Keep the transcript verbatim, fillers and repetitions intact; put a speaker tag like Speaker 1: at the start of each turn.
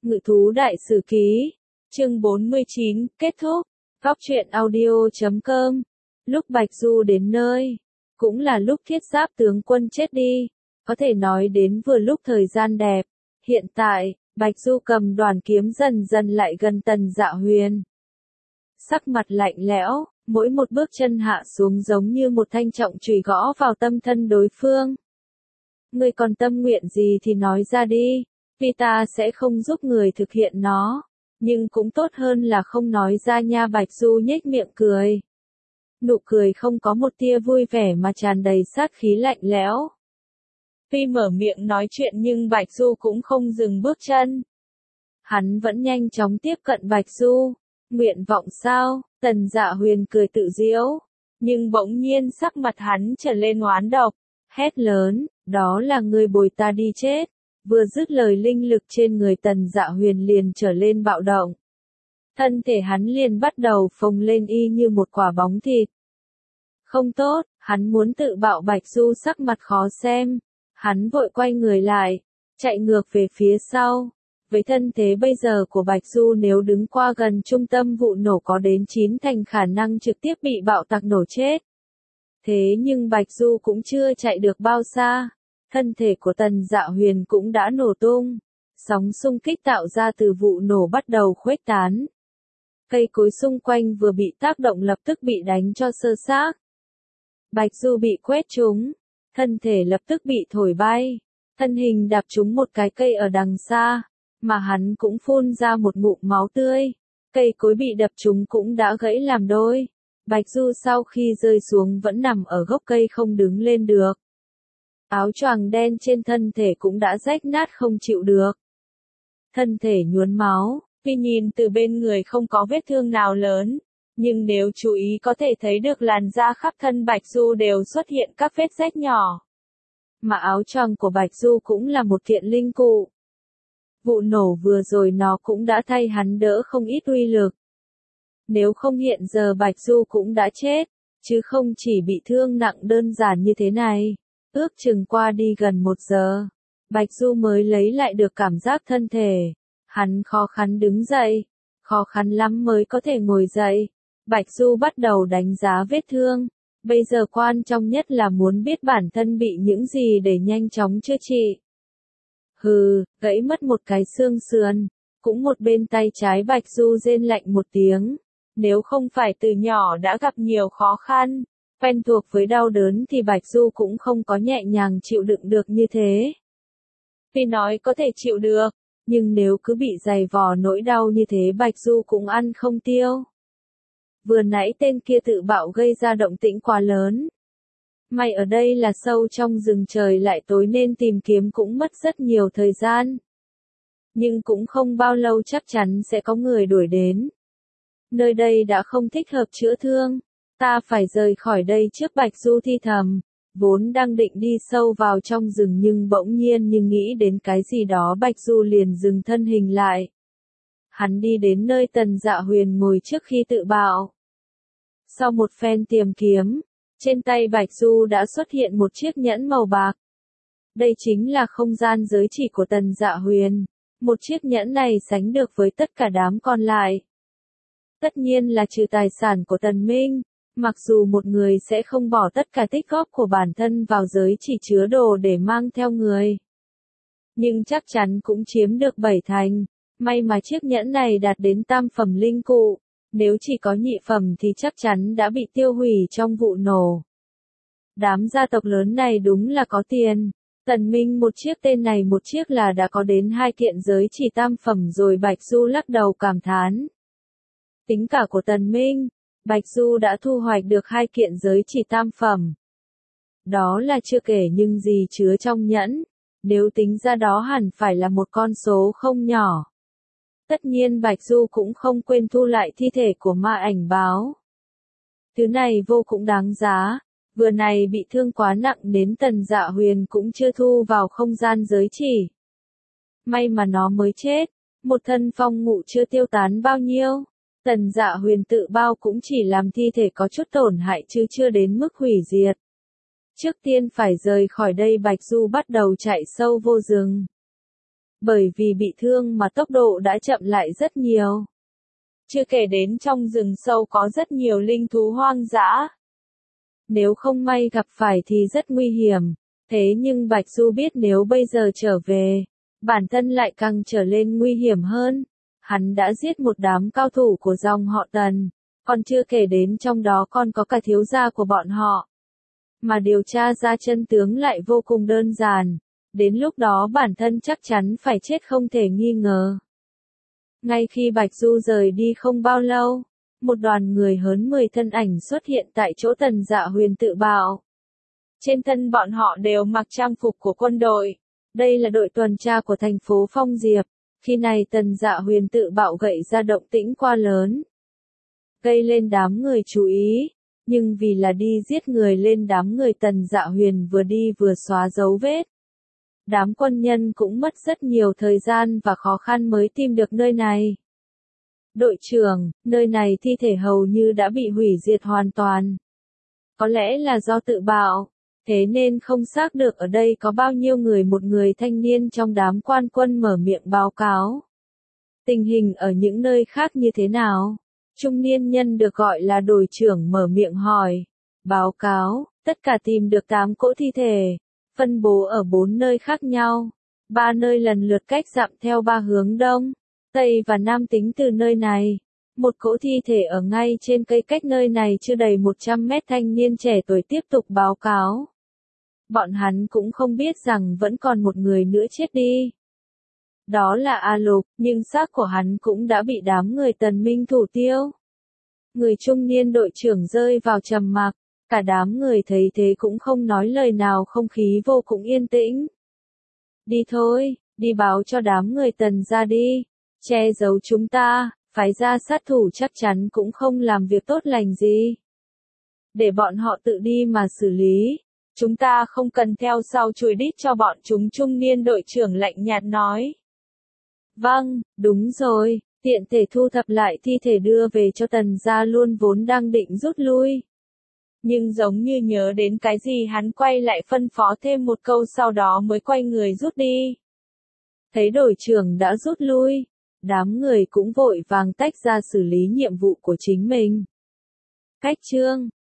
Speaker 1: Ngự thú đại sử ký, chương bốn mươi chín, kết thúc. Góc truyện audio chấm com. Lúc Bạch Du đến nơi, cũng là lúc Thiết Giáp tướng quân chết đi, có thể nói đến vừa lúc thời gian đẹp. Hiện tại, Bạch Du cầm đoàn kiếm dần dần lại gần Tần Dạ Huyền. Sắc mặt lạnh lẽo, mỗi một bước chân hạ xuống giống như một thanh trọng chùy gõ vào tâm thân đối phương. Ngươi còn tâm nguyện gì thì nói ra đi, vì ta sẽ không giúp người thực hiện nó, nhưng cũng tốt hơn là không nói ra nha. Bạch Du nhếch miệng cười. Nụ cười không có một tia vui vẻ mà tràn đầy sát khí lạnh lẽo. Tuy mở miệng nói chuyện nhưng Bạch Du cũng không dừng bước chân. Hắn vẫn nhanh chóng tiếp cận Bạch Du. Nguyện vọng sao? Tần Dạ Huyền cười tự giễu, nhưng bỗng nhiên sắc mặt hắn trở lên oán độc, hét lớn, đó là ngươi bồi ta đi chết. Vừa dứt lời linh lực trên người Tần Dạ Huyền liền trở lên bạo động. Thân thể hắn liền bắt đầu phồng lên y như một quả bóng thịt. Không tốt, hắn muốn tự bạo. Bạch Du sắc mặt khó xem. Hắn vội quay người lại, chạy ngược về phía sau. Với thân thế bây giờ của Bạch Du, nếu đứng qua gần trung tâm vụ nổ có đến chín thành khả năng trực tiếp bị bạo tạc nổ chết. Thế nhưng Bạch Du cũng chưa chạy được bao xa. Thân thể của Tần Dạ Huyền cũng đã nổ tung. Sóng xung kích tạo ra từ vụ nổ bắt đầu khuếch tán. Cây cối xung quanh vừa bị tác động lập tức bị đánh cho xơ xác. Bạch Du bị quét trúng, thân thể lập tức bị thổi bay. Thân hình đạp trúng một cái cây ở đằng xa, mà hắn cũng phun ra một ngụm máu tươi. Cây cối bị đập trúng cũng đã gãy làm đôi. Bạch Du sau khi rơi xuống vẫn nằm ở gốc cây không đứng lên được. Áo choàng đen trên thân thể cũng đã rách nát không chịu được. Thân thể nhuốm máu, tuy nhìn từ bên người không có vết thương nào lớn, nhưng nếu chú ý có thể thấy được làn da khắp thân Bạch Du đều xuất hiện các vết rách nhỏ. Mà áo choàng của Bạch Du cũng là một kiện linh cụ. Vụ nổ vừa rồi nó cũng đã thay hắn đỡ không ít uy lực. Nếu không hiện giờ Bạch Du cũng đã chết, chứ không chỉ bị thương nặng đơn giản như thế này. Ước chừng qua đi gần một giờ, Bạch Du mới lấy lại được cảm giác thân thể. Hắn khó khăn đứng dậy, khó khăn lắm mới có thể ngồi dậy. Bạch Du bắt đầu đánh giá vết thương. Bây giờ quan trọng nhất là muốn biết bản thân bị những gì để nhanh chóng chữa trị. Hừ, gãy mất một cái xương sườn, cũng một bên tay trái. Bạch Du rên lạnh một tiếng. Nếu không phải từ nhỏ đã gặp nhiều khó khăn, quen thuộc với đau đớn thì Bạch Du cũng không có nhẹ nhàng chịu đựng được như thế. Tuy nói có thể chịu được, nhưng nếu cứ bị dày vò nỗi đau như thế Bạch Du cũng ăn không tiêu. Vừa nãy tên kia tự bạo gây ra động tĩnh quá lớn. May ở đây là sâu trong rừng, trời lại tối nên tìm kiếm cũng mất rất nhiều thời gian. Nhưng cũng không bao lâu chắc chắn sẽ có người đuổi đến. Nơi đây đã không thích hợp chữa thương. Ta phải rời khỏi đây trước. Bạch Du thi thầm. Vốn đang định đi sâu vào trong rừng nhưng bỗng nhiên như nghĩ đến cái gì đó Bạch Du liền dừng thân hình lại. Hắn đi đến nơi Tần Dạ Huyền ngồi trước khi tự bạo. Sau một phen tìm kiếm, trên tay Bạch Du đã xuất hiện một chiếc nhẫn màu bạc. Đây chính là không gian giới chỉ của Tần Dạ Huyền. Một chiếc nhẫn này sánh được với tất cả đám còn lại. Tất nhiên là trừ tài sản của Tần Minh. Mặc dù một người sẽ không bỏ tất cả tích góp của bản thân vào giới chỉ chứa đồ để mang theo người, nhưng chắc chắn cũng chiếm được bảy thành. May mà chiếc nhẫn này đạt đến tam phẩm linh cụ. Nếu chỉ có nhị phẩm thì chắc chắn đã bị tiêu hủy trong vụ nổ. Đám gia tộc lớn này đúng là có tiền. Tần Minh một chiếc tên này một chiếc là đã có đến hai kiện giới chỉ tam phẩm rồi. Bạch Du lắc đầu cảm thán. Tính cả của Tần Minh, Bạch Du đã thu hoạch được hai kiện giới chỉ tam phẩm. Đó là chưa kể những gì chứa trong nhẫn. Nếu tính ra đó hẳn phải là một con số không nhỏ. Tất nhiên Bạch Du cũng không quên thu lại thi thể của ma ảnh báo. Thứ này vô cùng đáng giá. Vừa này bị thương quá nặng đến Tần Dạ Huyền cũng chưa thu vào không gian giới chỉ. May mà nó mới chết. Một thân phong ngụ chưa tiêu tán bao nhiêu. Tần Dạ Huyền tự bao cũng chỉ làm thi thể có chút tổn hại chứ chưa đến mức hủy diệt. Trước tiên phải rời khỏi đây. Bạch Du bắt đầu chạy sâu vô rừng. bởi vì bị thương mà tốc độ đã chậm lại rất nhiều. Chưa kể đến trong rừng sâu có rất nhiều linh thú hoang dã. Nếu không may gặp phải thì rất nguy hiểm, thế nhưng Bạch Du biết nếu bây giờ trở về, bản thân lại càng trở lên nguy hiểm hơn. Hắn đã giết một đám cao thủ của dòng họ Tần, còn chưa kể đến trong đó còn có cả thiếu gia của bọn họ. Mà điều tra ra chân tướng lại vô cùng đơn giản, đến lúc đó bản thân chắc chắn phải chết không thể nghi ngờ. Ngay khi Bạch Du rời đi không bao lâu, một đoàn người hơn mười thân ảnh xuất hiện tại chỗ Tần Dạ Huyền tự bạo. Trên thân bọn họ đều mặc trang phục của quân đội. Đây là đội tuần tra của thành phố Phong Diệp. Khi này Tần Dạ Huyền tự bạo gậy ra động tĩnh quá lớn, gây lên đám người chú ý. Nhưng vì là đi giết người lên đám người Tần Dạ Huyền vừa đi vừa xóa dấu vết. Đám quân nhân cũng mất rất nhiều thời gian và khó khăn mới tìm được nơi này. Đội trưởng, nơi này thi thể hầu như đã bị hủy diệt hoàn toàn. Có lẽ là do tự bạo, thế nên không xác được ở đây có bao nhiêu người. Một người thanh niên trong đám quan quân mở miệng báo cáo. Tình hình ở những nơi khác như thế nào? Trung niên nhân được gọi là đội trưởng mở miệng hỏi. Báo cáo, tất cả tìm được tám cỗ thi thể, phân bố ở bốn nơi khác nhau. Ba nơi lần lượt cách dặm theo ba hướng đông, tây và nam tính từ nơi này. Một cỗ thi thể ở ngay trên cây cách nơi này chưa đầy một trăm mét. Thanh niên trẻ tuổi tiếp tục báo cáo. Bọn hắn cũng không biết rằng vẫn còn một người nữa chết đi. Đó là A Lục, nhưng xác của hắn cũng đã bị đám người Tần Minh thủ tiêu. Người trung niên đội trưởng rơi vào trầm mặc, cả đám người thấy thế cũng không nói lời nào, không khí vô cùng yên tĩnh. Đi thôi, đi báo cho đám người Tần ra đi, che giấu chúng ta, phái ra sát thủ chắc chắn cũng không làm việc tốt lành gì. Để bọn họ tự đi mà xử lý, chúng ta không cần theo sau chùi đít cho bọn chúng. Trung niên đội trưởng lạnh nhạt nói. Vâng, đúng rồi, tiện thể thu thập lại thi thể đưa về cho Tần gia luôn. Vốn đang định rút lui, nhưng giống như nhớ đến cái gì hắn quay lại phân phó thêm một câu, sau đó mới quay người rút đi. Thấy đội trưởng đã rút lui, đám người cũng vội vàng tách ra xử lý nhiệm vụ của chính mình. Cách chương